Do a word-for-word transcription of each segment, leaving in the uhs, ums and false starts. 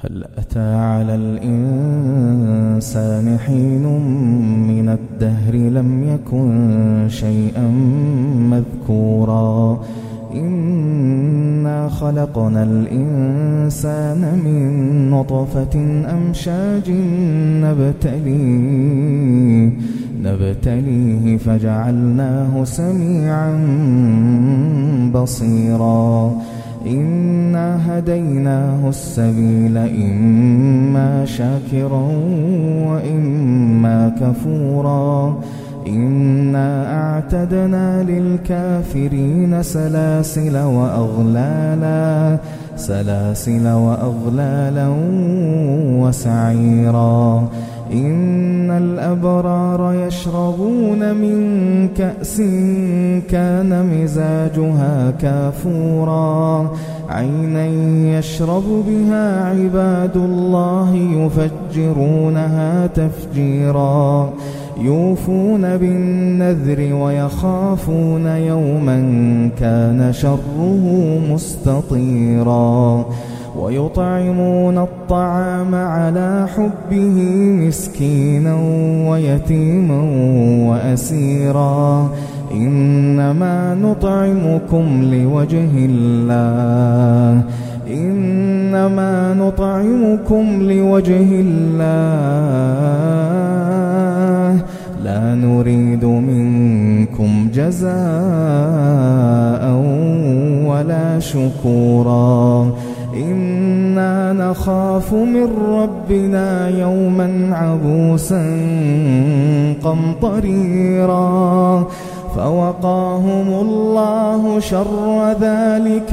هل أتى على الإنسان حين من الدهر لم يكن شيئا مذكورا إنا خلقنا الإنسان من نطفة أمشاج نبتليه نبتليه فجعلناه سميعا بصيرا إنا هديناه السبيل إما شاكرا وإما كفورا إنا أعتدنا للكافرين سلاسل وأغلالا سلاسل وأغلالا وسعيرا إن الأبرار يشربون من كأس كان مزاجها كافورا عينا يشرب بها عباد الله يفجرونها تفجيرا يوفون بالنذر ويخافون يوما كان شره مستطيرا ويطعمون الطعام على حبه مسكينا ويتيما وأسيرا إنما نطعمكم لوجه الله إنما نطعمكم لوجه الله لا نريد منكم جزاء ولا شكورا إنا نخاف من ربنا يوما عبوسا قمطريرا فوقاهم الله شر ذلك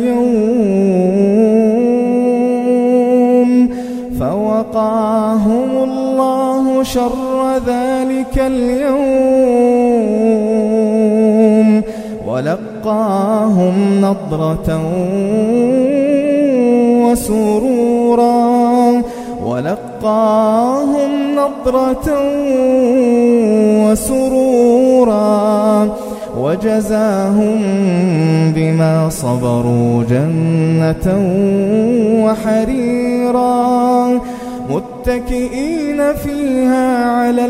اليوم فوقاهم الله شر ذلك اليوم ولقاهم نضرة وسرورا ولقاهم نضرة وسرورا وجزاهم بما صبروا جنة وحريرا متكئين فيها على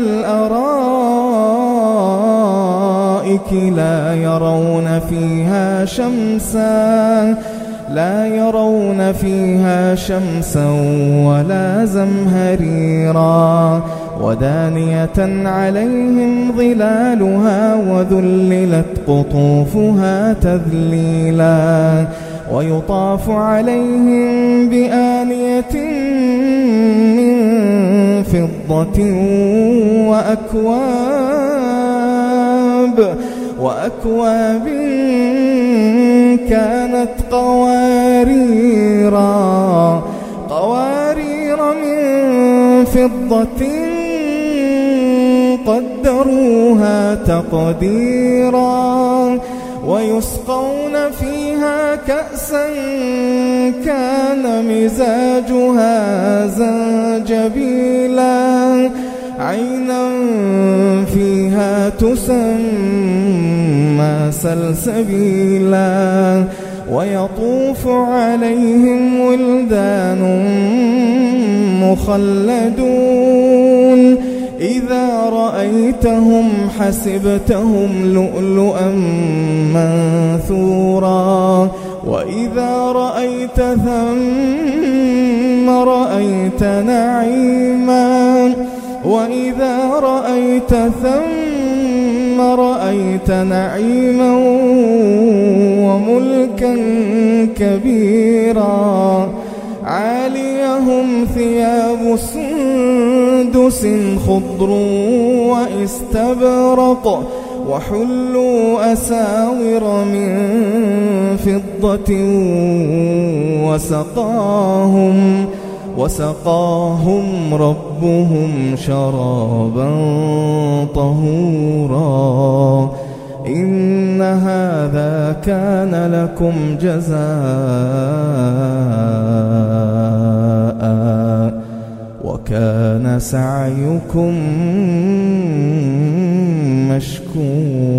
الأرائك لا يرون فيها شمسا لا يرون فيها شمسا ولا زمهريرا ودانية عليهم ظلالها وذللت قطوفها تذليلا ويطاف عليهم بآنية من فضة وأكواب وأكواب كانت قواريرا قوارير من فضة قدروها تقديرا ويسقون فيها كأسا كان مزاجها زنجبيلا عينا فيها تسمى سلسبيلا ويطوف عليهم ولدان مخلدون إذا رأيتهم حسبتهم لؤلؤا منثورا وإذا رأيت ثم رأيت نعيما وإذا رأيت ثم رأيت نعيما وملكا كبيرا عاليهم ثياب سندس خضر واستبرق وحلوا أساور من فضة وسقاهم وسقاهم ربهم شرابا طهورا إن هذا كان لكم جزاء وكان سعيكم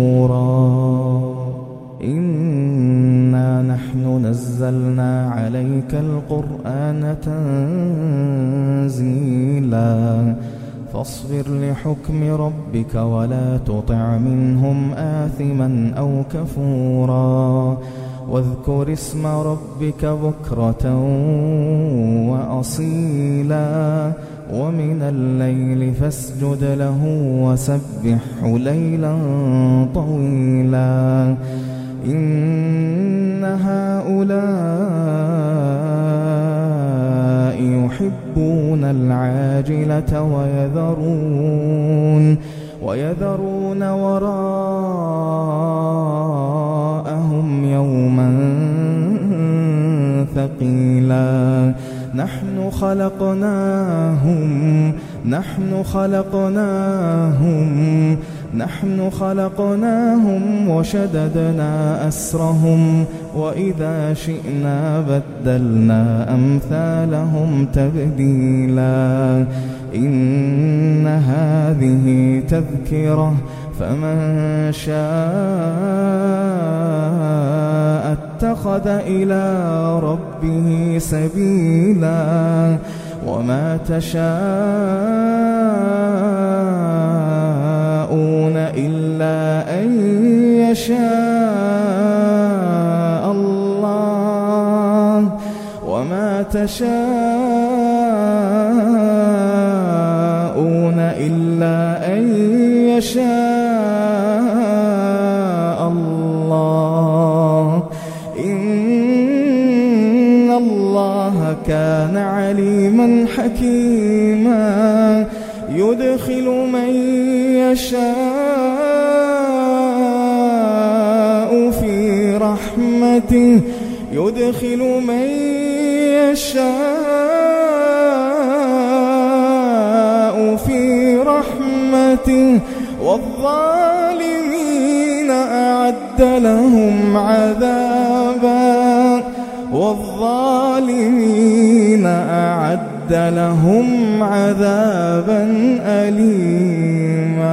مشكورا إنا نحن نزلنا عليك عليك القرآن تنزيلا فاصبر لحكم ربك ولا تطع منهم آثما أو كفورا واذكر اسم ربك بكرة وأصيلا ومن الليل فاسجد له وسبحه ليلا طويلا إن هؤلاء يحبون العاجلة ويذرون ويذرون وراءهم يوما ثقيلا نحن خلقناهم نحن خلقناهم نحن خلقناهم وشددنا أسرهم وإذا شئنا بدلنا أمثالهم تبديلا إن هذه تذكرة فمن شاء اتخذ إلى ربه سبيلا وما تشاءون إلا أن يشاء الله وما تشاءون إلا أن يشاء الله إن الله كان عليما حكيما يدخل من يشاء في رحمته يدخل من يشاء في رحمته والظالمين أعد لهم عذابا والظالمين أعد لهم عذابا أليما